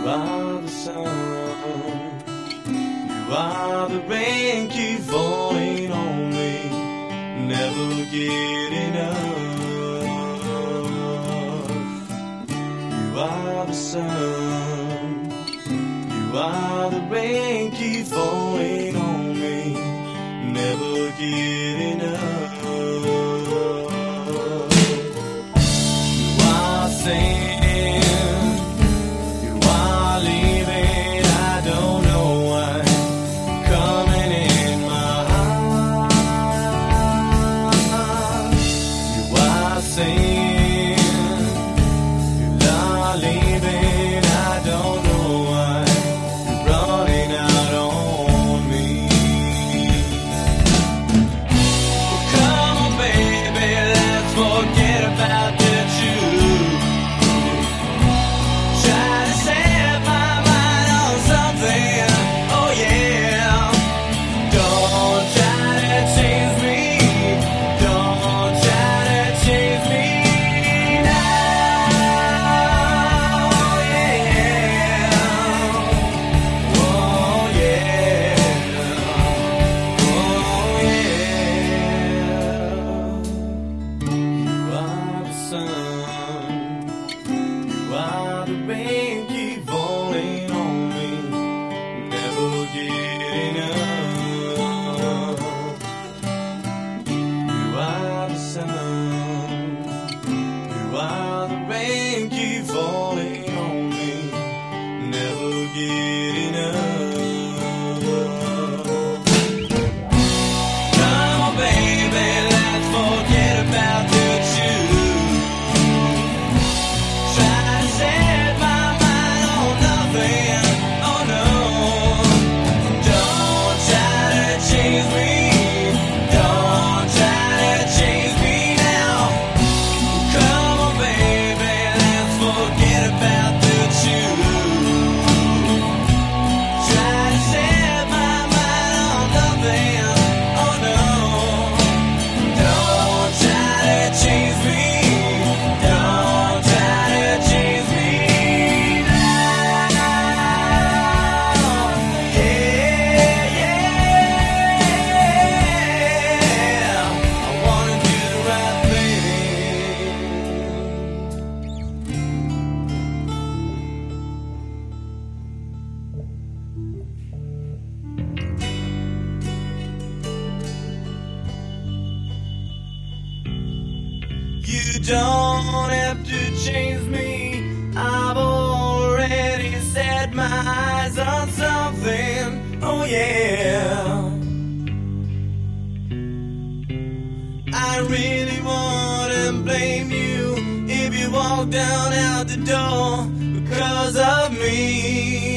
are the sun, you are the rain, keep falling on me, never get enough. You are the sun, you are the rain, keep falling on me, never get enough. You are saying you are leaving, I don't know why, coming in my heart. You are saying you are leaving, I don't know why, you're running out on me. Well, come on baby, let's forget about the truth. Try to set my mind on something, oh yeah. Don't try to change me, don't try to change me now, yeah. Oh yeah, oh yeah. You are the sun, you are the rain, keep falling on me, never get enough. You are the sun, you are the rain, keep falling on me, never get enough. Come on baby, let's forget about the truth. Try to set my mind on nothing, oh no. Don't try to change me, don't try to change me now. Come on baby, let's forget about the truth. Try to set my mind on nothing, oh no. Don't try to change me, don't try to change me now, yeah, yeah. I wanna do the right thing. You don't have to change me, I've already set my eyes on something, oh yeah. I really wouldn't blame you if you walk down out the door because of me.